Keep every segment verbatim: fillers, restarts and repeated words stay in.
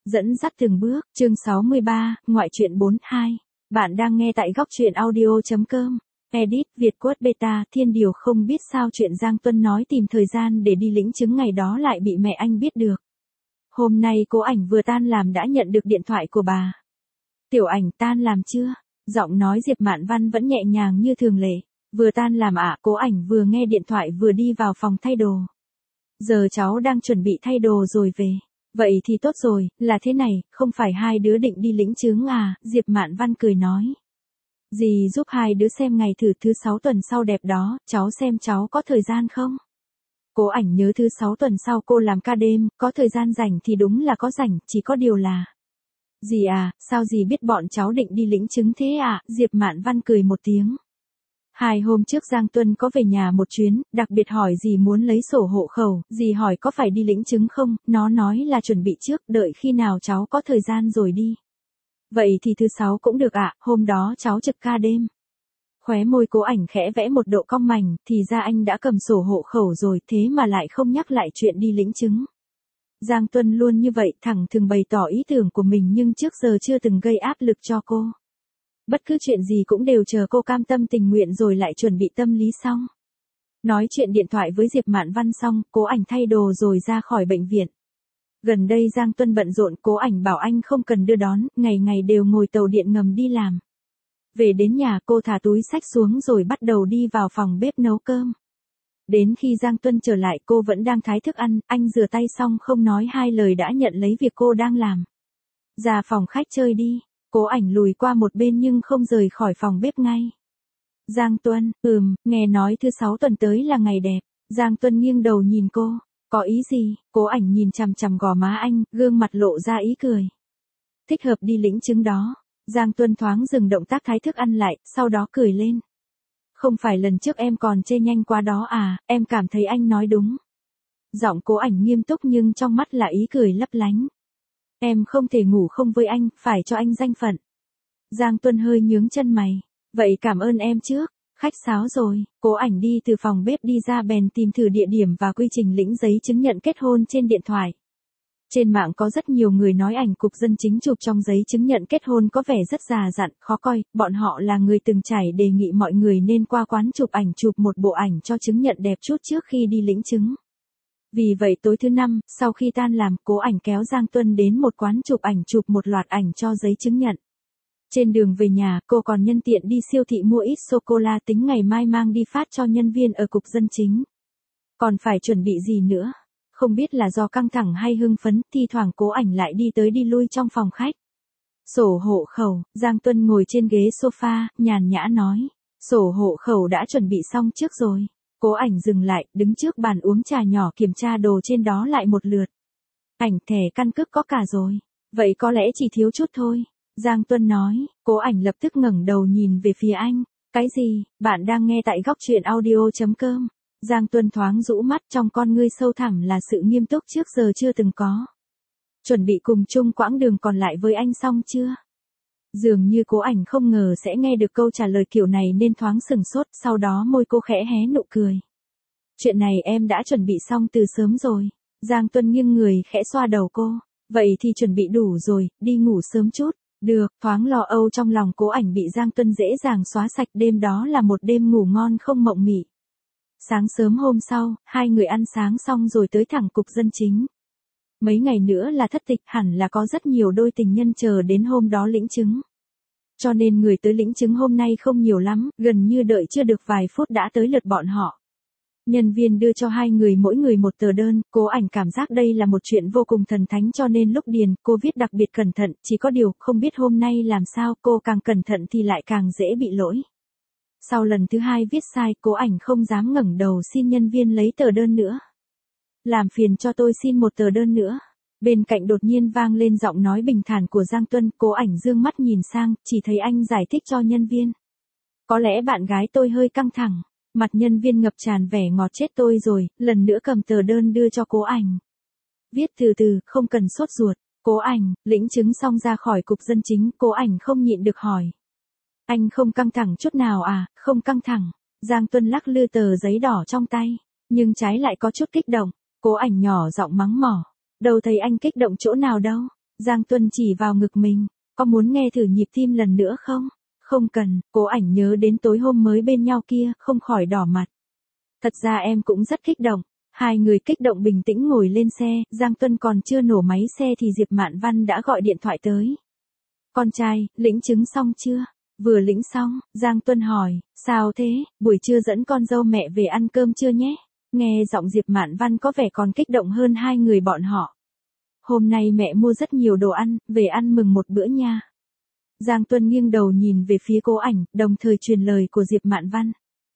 Dẫn dắt từng bước, chương sáu mươi ba, ngoại truyện bốn hai. Bạn đang nghe tại góc truyện audio.com. Edit, Việt Quất Beta, Thiên Điều không biết sao chuyện Giang Tuân nói tìm thời gian để đi lĩnh chứng ngày đó lại bị mẹ anh biết được. Hôm nay Cố Ảnh vừa tan làm đã nhận được điện thoại của bà. Tiểu Ảnh tan làm chưa? Giọng nói Diệp Mạn Văn vẫn nhẹ nhàng như thường lệ. Vừa tan làm ạ, à, Cố Ảnh vừa nghe điện thoại vừa đi vào phòng thay đồ. Giờ cháu đang chuẩn bị thay đồ rồi về. Vậy thì tốt rồi, là thế này, không phải hai đứa định đi lĩnh chứng à, Diệp Mạn Văn cười nói. Dì giúp hai đứa xem ngày thử thứ sáu tuần sau đẹp đó, cháu xem cháu có thời gian không? Cố Ảnh nhớ thứ sáu tuần sau cô làm ca đêm, có thời gian rảnh thì đúng là có rảnh, chỉ có điều là... Dì à, sao dì biết bọn cháu định đi lĩnh chứng thế à, Diệp Mạn Văn cười một tiếng. Hai hôm trước Giang Tuân có về nhà một chuyến, đặc biệt hỏi dì muốn lấy sổ hộ khẩu, dì hỏi có phải đi lĩnh chứng không, nó nói là chuẩn bị trước, đợi khi nào cháu có thời gian rồi đi. Vậy thì thứ sáu cũng được ạ, à, hôm đó cháu trực ca đêm. Khóe môi Cố Ảnh khẽ vẽ một độ cong mảnh, thì ra anh đã cầm sổ hộ khẩu rồi, thế mà lại không nhắc lại chuyện đi lĩnh chứng. Giang Tuân luôn như vậy, thẳng thừng bày tỏ ý tưởng của mình nhưng trước giờ chưa từng gây áp lực cho cô. Bất cứ chuyện gì cũng đều chờ cô cam tâm tình nguyện rồi lại chuẩn bị tâm lý xong. Nói chuyện điện thoại với Diệp Mạn Văn xong, Cố Ảnh thay đồ rồi ra khỏi bệnh viện. Gần đây Giang Tuân bận rộn, Cố Ảnh bảo anh không cần đưa đón, ngày ngày đều ngồi tàu điện ngầm đi làm. Về đến nhà cô thả túi xách xuống rồi bắt đầu đi vào phòng bếp nấu cơm. Đến khi Giang Tuân trở lại cô vẫn đang thái thức ăn, anh rửa tay xong không nói hai lời đã nhận lấy việc cô đang làm. Ra phòng khách chơi đi. Cố Ảnh lùi qua một bên nhưng không rời khỏi phòng bếp ngay. Giang Tuân, ừm, nghe nói thứ sáu tuần tới là ngày đẹp. Giang Tuân nghiêng đầu nhìn cô, có ý gì? Cố Ảnh nhìn chằm chằm gò má anh, gương mặt lộ ra ý cười. Thích hợp đi lĩnh chứng đó. Giang Tuân thoáng dừng động tác thái thức ăn lại, sau đó cười lên. Không phải lần trước em còn chê nhanh quá đó à, em cảm thấy anh nói đúng. Giọng Cố Ảnh nghiêm túc nhưng trong mắt là ý cười lấp lánh. Em không thể ngủ không với anh, phải cho anh danh phận. Giang Tuân hơi nhướng chân mày. Vậy cảm ơn em trước. Khách sáo rồi, Cố Ảnh đi từ phòng bếp đi ra bèn tìm thử địa điểm và quy trình lĩnh giấy chứng nhận kết hôn trên điện thoại. Trên mạng có rất nhiều người nói ảnh cục dân chính chụp trong giấy chứng nhận kết hôn có vẻ rất già dặn, khó coi, bọn họ là người từng trải đề nghị mọi người nên qua quán chụp ảnh chụp một bộ ảnh cho chứng nhận đẹp chút trước khi đi lĩnh chứng. Vì vậy tối thứ năm, sau khi tan làm, Cố Ảnh kéo Giang Tuân đến một quán chụp ảnh chụp một loạt ảnh cho giấy chứng nhận. Trên đường về nhà, cô còn nhân tiện đi siêu thị mua ít sô-cô-la tính ngày mai mang đi phát cho nhân viên ở cục dân chính. Còn phải chuẩn bị gì nữa? Không biết là do căng thẳng hay hưng phấn, thi thoảng Cố Ảnh lại đi tới đi lui trong phòng khách. Sổ hộ khẩu, Giang Tuân ngồi trên ghế sofa, nhàn nhã nói. Sổ hộ khẩu đã chuẩn bị xong trước rồi. Cố Ảnh dừng lại, đứng trước bàn uống trà nhỏ kiểm tra đồ trên đó lại một lượt. Ảnh thẻ căn cước có cả rồi. Vậy có lẽ chỉ thiếu chút thôi. Giang Tuân nói, Cố Ảnh lập tức ngẩng đầu nhìn về phía anh. Cái gì, bạn đang nghe tại góc truyện audio.com. Giang Tuân thoáng rũ mắt trong con ngươi sâu thẳm là sự nghiêm túc trước giờ chưa từng có. Chuẩn bị cùng chung quãng đường còn lại với anh xong chưa? Dường như Cố Ảnh không ngờ sẽ nghe được câu trả lời kiểu này nên thoáng sừng sốt, sau đó môi cô khẽ hé nụ cười. Chuyện này em đã chuẩn bị xong từ sớm rồi. Giang Tuân nghiêng người khẽ xoa đầu cô. Vậy thì chuẩn bị đủ rồi, đi ngủ sớm chút. Được, thoáng lo âu trong lòng Cố Ảnh bị Giang Tuân dễ dàng xóa sạch, đêm đó là một đêm ngủ ngon không mộng mị. Sáng sớm hôm sau, hai người ăn sáng xong rồi tới thẳng cục dân chính. Mấy ngày nữa là thất tịch, hẳn là có rất nhiều đôi tình nhân chờ đến hôm đó lĩnh chứng. Cho nên người tới lĩnh chứng hôm nay không nhiều lắm, gần như đợi chưa được vài phút đã tới lượt bọn họ. Nhân viên đưa cho hai người mỗi người một tờ đơn, Cố Ảnh cảm giác đây là một chuyện vô cùng thần thánh cho nên lúc điền, cô viết đặc biệt cẩn thận, chỉ có điều, không biết hôm nay làm sao, cô càng cẩn thận thì lại càng dễ bị lỗi. Sau lần thứ hai viết sai, Cố Ảnh không dám ngẩng đầu xin nhân viên lấy tờ đơn nữa. Làm phiền cho tôi xin một tờ đơn nữa. Bên cạnh đột nhiên vang lên giọng nói bình thản của Giang Tuân, Cố Ảnh dương mắt nhìn sang, chỉ thấy anh giải thích cho nhân viên. Có lẽ bạn gái tôi hơi căng thẳng. Mặt nhân viên ngập tràn vẻ ngọt chết tôi rồi, lần nữa cầm tờ đơn đưa cho Cố Ảnh. Viết từ từ, không cần sốt ruột. Cố Ảnh, lĩnh chứng xong ra khỏi cục dân chính, Cố Ảnh không nhịn được hỏi. Anh không căng thẳng chút nào à, không căng thẳng. Giang Tuân lắc lư tờ giấy đỏ trong tay, nhưng trái lại có chút kích động. Cố Ảnh nhỏ giọng mắng mỏ. Đâu thấy anh kích động chỗ nào đâu. Giang Tuân chỉ vào ngực mình, có muốn nghe thử nhịp tim lần nữa không? Không cần, Cố Ảnh nhớ đến tối hôm mới bên nhau kia, không khỏi đỏ mặt. Thật ra em cũng rất kích động. Hai người kích động bình tĩnh ngồi lên xe, Giang Tuân còn chưa nổ máy xe thì Diệp Mạn Văn đã gọi điện thoại tới. Con trai, lĩnh chứng xong chưa? Vừa lĩnh xong, Giang Tuân hỏi, sao thế, buổi trưa dẫn con dâu mẹ về ăn cơm chưa nhé? Nghe giọng Diệp Mạn Văn có vẻ còn kích động hơn hai người bọn họ. Hôm nay mẹ mua rất nhiều đồ ăn, về ăn mừng một bữa nha. Giang Tuân nghiêng đầu nhìn về phía Cố Ảnh, đồng thời truyền lời của Diệp Mạn Văn.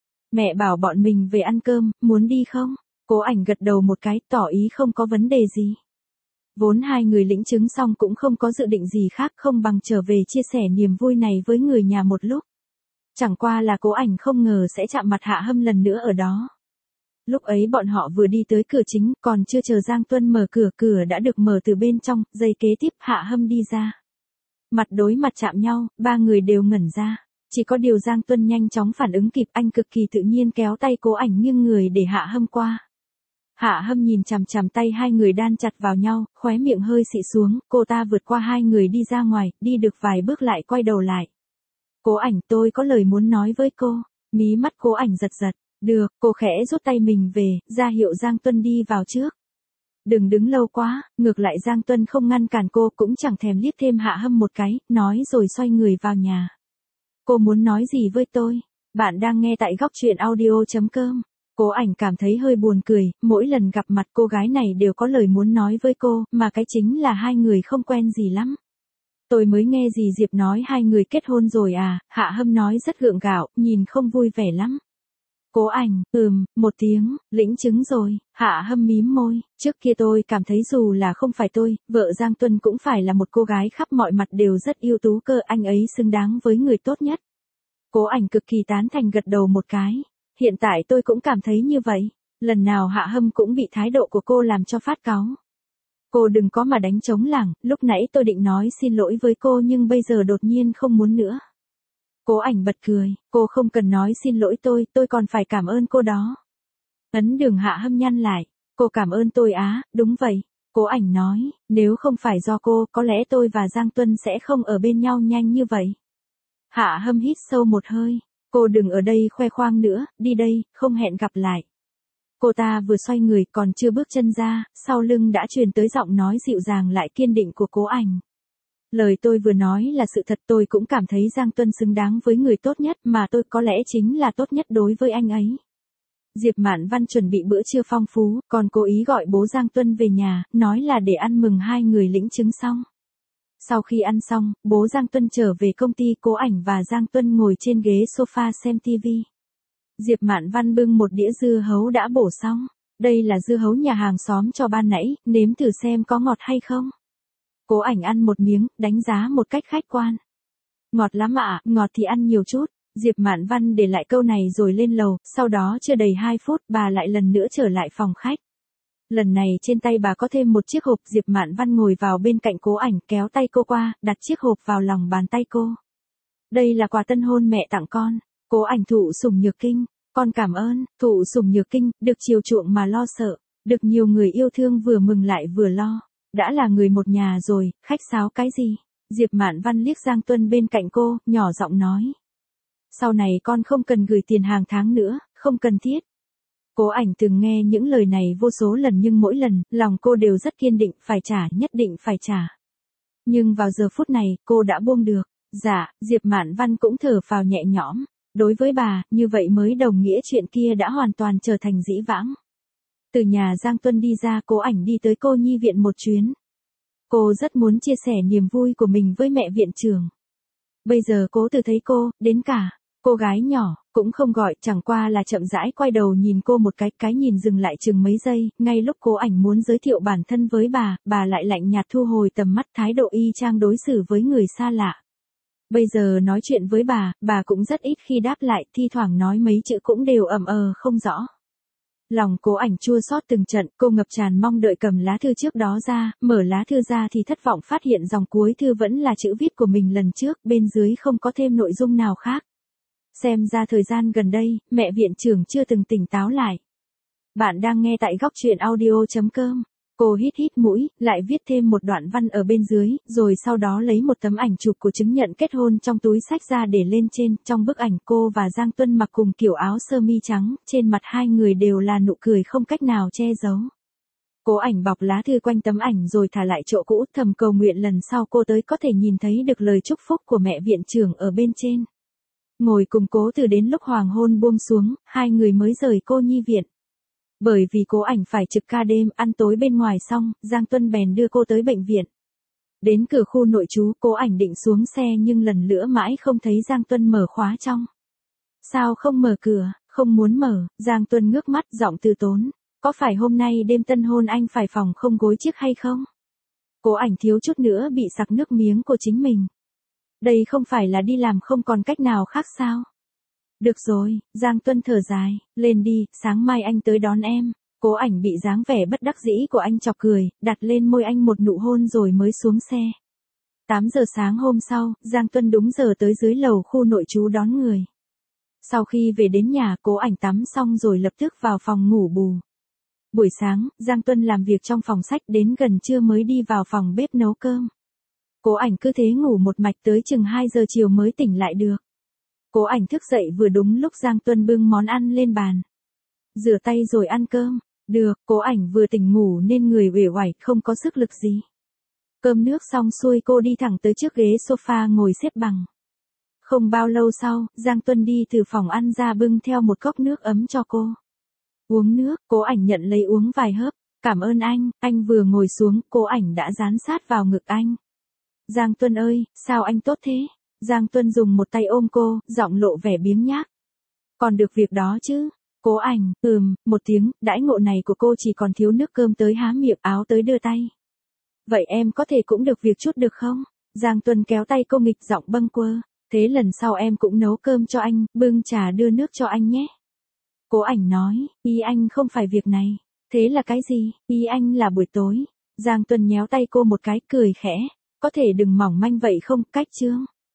Mẹ bảo bọn mình về ăn cơm, muốn đi không? Cố Ảnh gật đầu một cái, tỏ ý không có vấn đề gì. Vốn hai người lĩnh chứng xong cũng không có dự định gì khác không bằng trở về chia sẻ niềm vui này với người nhà một lúc. Chẳng qua là Cố Ảnh không ngờ sẽ chạm mặt Hạ Hâm lần nữa ở đó. Lúc ấy bọn họ vừa đi tới cửa chính, còn chưa chờ Giang Tuân mở cửa, cửa đã được mở từ bên trong, giây kế tiếp Hạ Hâm đi ra. Mặt đối mặt chạm nhau, ba người đều ngẩn ra. Chỉ có điều Giang Tuân nhanh chóng phản ứng kịp, anh cực kỳ tự nhiên kéo tay Cố Ảnh nghiêng người để Hạ Hâm qua. Hạ Hâm nhìn chằm chằm tay hai người đan chặt vào nhau, khóe miệng hơi xị xuống, cô ta vượt qua hai người đi ra ngoài, đi được vài bước lại quay đầu lại. Cố Ảnh, tôi có lời muốn nói với cô. Mí mắt Cố Ảnh giật giật. Được, cô khẽ rút tay mình về, ra hiệu Giang Tuân đi vào trước. Đừng đứng lâu quá, ngược lại Giang Tuân không ngăn cản cô, cũng chẳng thèm liếc thêm Hạ Hâm một cái, nói rồi xoay người vào nhà. Cô muốn nói gì với tôi? Bạn đang nghe tại góc truyện audio chấm com. Cố Ảnh cảm thấy hơi buồn cười, mỗi lần gặp mặt cô gái này đều có lời muốn nói với cô, mà cái chính là hai người không quen gì lắm. Tôi mới nghe dì Diệp nói hai người kết hôn rồi à, Hạ Hâm nói rất gượng gạo, nhìn không vui vẻ lắm. Cố Ảnh, ừm, một tiếng, lĩnh chứng rồi, Hạ Hâm mím môi, trước kia tôi cảm thấy dù là không phải tôi, vợ Giang Tuân cũng phải là một cô gái khắp mọi mặt đều rất ưu tú cơ, anh ấy xứng đáng với người tốt nhất. Cố Ảnh cực kỳ tán thành gật đầu một cái, hiện tại tôi cũng cảm thấy như vậy, lần nào Hạ Hâm cũng bị thái độ của cô làm cho phát cáu. Cô đừng có mà đánh trống lảng, lúc nãy tôi định nói xin lỗi với cô nhưng bây giờ đột nhiên không muốn nữa. Cố Ảnh bật cười, cô không cần nói xin lỗi tôi, tôi còn phải cảm ơn cô đó. Ấn Đường Hạ Hâm nhăn lại, cô cảm ơn tôi á, đúng vậy. Cố Ảnh nói, nếu không phải do cô, có lẽ tôi và Giang Tuân sẽ không ở bên nhau nhanh như vậy. Hạ Hâm hít sâu một hơi, cô đừng ở đây khoe khoang nữa, đi đây, không hẹn gặp lại. Cô ta vừa xoay người còn chưa bước chân ra, sau lưng đã truyền tới giọng nói dịu dàng lại kiên định của Cố Ảnh. Lời tôi vừa nói là sự thật, tôi cũng cảm thấy Giang Tuân xứng đáng với người tốt nhất mà tôi có lẽ chính là tốt nhất đối với anh ấy. Diệp Mạn Văn chuẩn bị bữa trưa phong phú, còn cố ý gọi bố Giang Tuân về nhà, nói là để ăn mừng hai người lĩnh chứng xong. Sau khi ăn xong, bố Giang Tuân trở về công ty, Cố Ảnh và Giang Tuân ngồi trên ghế sofa xem tivi. Diệp Mạn Văn bưng một đĩa dưa hấu đã bổ xong. Đây là dưa hấu nhà hàng xóm cho ban nãy, nếm thử xem có ngọt hay không. Cố Ảnh ăn một miếng, đánh giá một cách khách quan. Ngọt lắm ạ, ngọt thì ăn nhiều chút. Diệp Mạn Văn để lại câu này rồi lên lầu, sau đó chưa đầy hai phút bà lại lần nữa trở lại phòng khách. Lần này trên tay bà có thêm một chiếc hộp, Diệp Mạn Văn ngồi vào bên cạnh Cố Ảnh kéo tay cô qua, đặt chiếc hộp vào lòng bàn tay cô. Đây là quà tân hôn mẹ tặng con. Cố Ảnh thụ sủng nhược kinh, con cảm ơn, thụ sủng nhược kinh, được chiều chuộng mà lo sợ, được nhiều người yêu thương vừa mừng lại vừa lo. Đã là người một nhà rồi, khách sáo cái gì? Diệp Mạn Văn liếc Giang Tuân bên cạnh cô, nhỏ giọng nói. Sau này con không cần gửi tiền hàng tháng nữa, không cần thiết. Cố Ảnh từng nghe những lời này vô số lần nhưng mỗi lần, lòng cô đều rất kiên định, phải trả, nhất định phải trả. Nhưng vào giờ phút này, cô đã buông được. Dạ, Diệp Mạn Văn cũng thở phào nhẹ nhõm. Đối với bà, như vậy mới đồng nghĩa chuyện kia đã hoàn toàn trở thành dĩ vãng. Từ nhà Giang Tuân đi ra, Cố Ảnh đi tới cô nhi viện một chuyến. Cô rất muốn chia sẻ niềm vui của mình với mẹ viện trưởng. Bây giờ Cố Từ thấy cô, đến cả cô gái nhỏ, cũng không gọi, chẳng qua là chậm rãi quay đầu nhìn cô một cái, cái nhìn dừng lại chừng mấy giây, ngay lúc Cố Ảnh muốn giới thiệu bản thân với bà, bà lại lạnh nhạt thu hồi tầm mắt, thái độ y chang đối xử với người xa lạ. Bây giờ nói chuyện với bà, bà cũng rất ít khi đáp lại, thi thoảng nói mấy chữ cũng đều ậm ờ không rõ. Lòng Cố Ảnh chua xót từng trận, cô ngập tràn mong đợi cầm lá thư trước đó ra, mở lá thư ra thì thất vọng phát hiện dòng cuối thư vẫn là chữ viết của mình lần trước, bên dưới không có thêm nội dung nào khác. Xem ra thời gian gần đây, mẹ viện trưởng chưa từng tỉnh táo lại. Bạn đang nghe tại góc truyện audio chấm com. Cô hít hít mũi, lại viết thêm một đoạn văn ở bên dưới, rồi sau đó lấy một tấm ảnh chụp của chứng nhận kết hôn trong túi xách ra để lên trên. Trong bức ảnh cô và Giang Tuân mặc cùng kiểu áo sơ mi trắng, trên mặt hai người đều là nụ cười không cách nào che giấu. Cố Ảnh bọc lá thư quanh tấm ảnh rồi thả lại chỗ cũ, thầm cầu nguyện lần sau cô tới có thể nhìn thấy được lời chúc phúc của mẹ viện trưởng ở bên trên. Ngồi cùng Cố Từ đến lúc hoàng hôn buông xuống, hai người mới rời cô nhi viện. Bởi vì Cố Ảnh phải trực ca đêm, ăn tối bên ngoài xong, Giang Tuân bèn đưa cô tới bệnh viện. Đến cửa khu nội trú, Cố Ảnh định xuống xe nhưng lần nữa mãi không thấy Giang Tuân mở khóa trong. Sao không mở cửa? Không muốn mở, Giang Tuân ngước mắt giọng từ tốn. Có phải hôm nay đêm tân hôn anh phải phòng không gối chiếc hay không? Cố Ảnh thiếu chút nữa bị sặc nước miếng của chính mình. Đây không phải là đi làm không còn cách nào khác sao? Được rồi, Giang Tuân thở dài, lên đi, sáng mai anh tới đón em. Cố Ảnh bị dáng vẻ bất đắc dĩ của anh chọc cười, đặt lên môi anh một nụ hôn rồi mới xuống xe. tám giờ sáng hôm sau, Giang Tuân đúng giờ tới dưới lầu khu nội trú đón người. Sau khi về đến nhà, Cố Ảnh tắm xong rồi lập tức vào phòng ngủ bù. Buổi sáng, Giang Tuân làm việc trong phòng sách đến gần trưa mới đi vào phòng bếp nấu cơm. Cố Ảnh cứ thế ngủ một mạch tới chừng hai giờ chiều mới tỉnh lại được. Cố Ảnh thức dậy vừa đúng lúc Giang Tuân bưng món ăn lên bàn. Rửa tay rồi ăn cơm. Được, Cố Ảnh vừa tỉnh ngủ nên người uể oải, không có sức lực gì. Cơm nước xong xuôi cô đi thẳng tới trước ghế sofa ngồi xếp bằng. Không bao lâu sau, Giang Tuân đi từ phòng ăn ra bưng theo một cốc nước ấm cho cô. Uống nước, Cố Ảnh nhận lấy uống vài hớp. Cảm ơn anh, anh vừa ngồi xuống, Cố Ảnh đã dán sát vào ngực anh. Giang Tuân ơi, sao anh tốt thế? Giang Tuân dùng một tay ôm cô, giọng lộ vẻ biếng nhác. Còn được việc đó chứ? Cố Ảnh, ừm, một tiếng, đãi ngộ này của cô chỉ còn thiếu nước cơm tới há miệng, áo tới đưa tay. Vậy em có thể cũng được việc chút được không? Giang Tuân kéo tay cô nghịch giọng bâng quơ. Thế lần sau em cũng nấu cơm cho anh, bưng trà đưa nước cho anh nhé. Cố Ảnh nói, ý anh không phải việc này. Thế là cái gì? Ý anh là buổi tối. Giang Tuân nhéo tay cô một cái, cười khẽ. Có thể đừng mỏng manh vậy không, cách chương.